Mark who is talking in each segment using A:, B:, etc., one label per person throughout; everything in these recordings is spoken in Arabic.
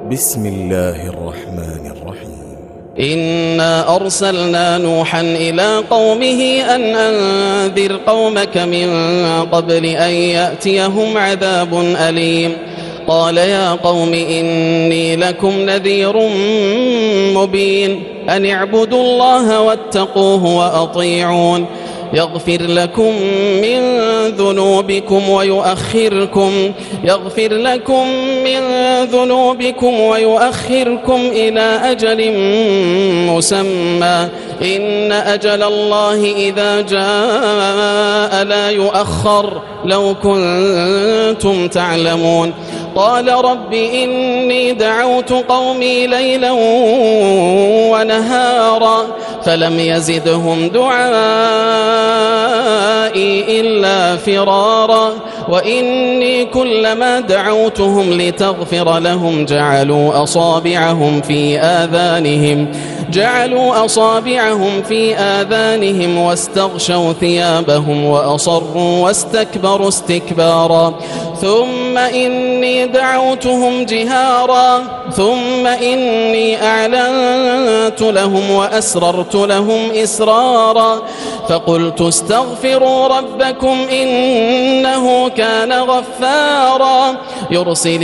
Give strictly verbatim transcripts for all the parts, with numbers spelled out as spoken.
A: بسم الله الرحمن الرحيم.
B: إنا أرسلنا نوحا إلى قومه أن أنذر قومك من قبل أن يأتيهم عذاب أليم. قال يا قوم إني لكم نذير مبين أن اعبدوا الله واتقوه وأطيعون يغفر لكم من ذنوبكم ويؤخركم يغفر لكم من ذنوبكم ويؤخركم إلى أجل مسمى إن أجل الله إذا جاء لا يؤخر لو كنتم تعلمون. قال رب إني دعوت قومي ليلا ونهارا فلم يزدهم دعائي إلا فرارا وإني كلما دعوتهم لتغفر لهم جعلوا أصابعهم في آذانهم جعلوا أصابعهم في آذانهم واستغشوا ثيابهم وأصروا واستكبروا استكبارا ثم إني دعوتهم جهارا ثم إني أعلنت لهم وأسررت لهم إسرارا فقلت استغفروا ربكم إنه كان غفارا يرسل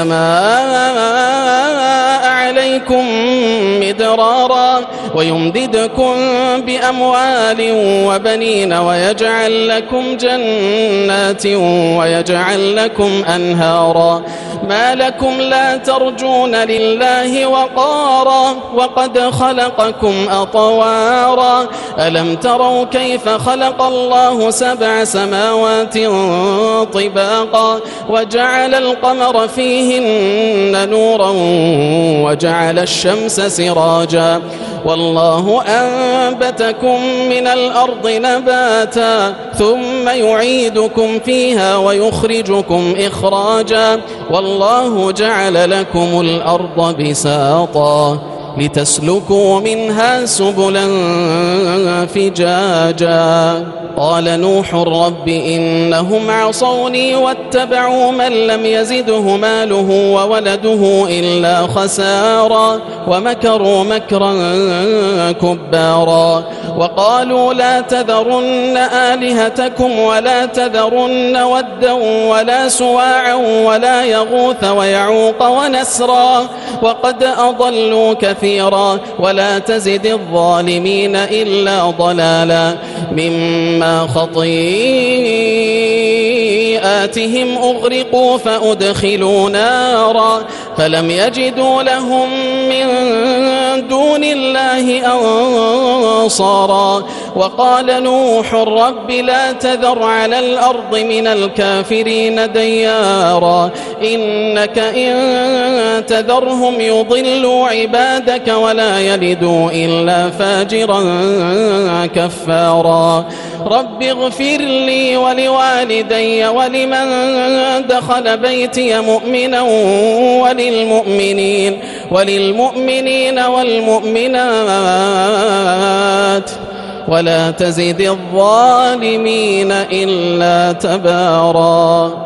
B: السماء عليكم مدرارا ويمددكم بأموال وبنين ويجعل لكم جنات ويجعل لكم أنهارا ما لكم لا ترجون لله وقارا وقد خلقكم أطوارا ألم تروا كيف خلق الله سبع سماوات طباقا وجعل القمر فيهن نورا وجعل الشمس سراجا والله أنبتكم من الأرض نباتا ثم يعيدكم فيها ويخرجكم إخراجا والله جعل لكم الأرض بساطا لتسلكوا منها سبلا فجاجا. قال نوح رب إنهم عصوني واتبعوا من لم يزده ماله وولده إلا خسارا ومكروا مكرا كبارا وقالوا لا تذرن آلهتكم ولا تذرن ودا ولا سواعا ولا يغوث ويعوق ونسرا وقد أضلوا كثيرا ولا تزد الظالمين إلا ضلالا مما خطيئاتهم أغرقوا فأدخلوا نارا فلم يجدوا لهم من دون الله أنصارا وقال نوح رب لا تذر على الأرض من الكافرين ديارا إنك إن تذرهم يضلوا عبادك ولا يلدوا إلا فاجرا كفارا رب اغفر لي ولوالدي ولمن دخل بيتي مؤمنا وللمؤمنين وللمؤمنين والمؤمنات ولا تزد الظالمين إلا تبارا.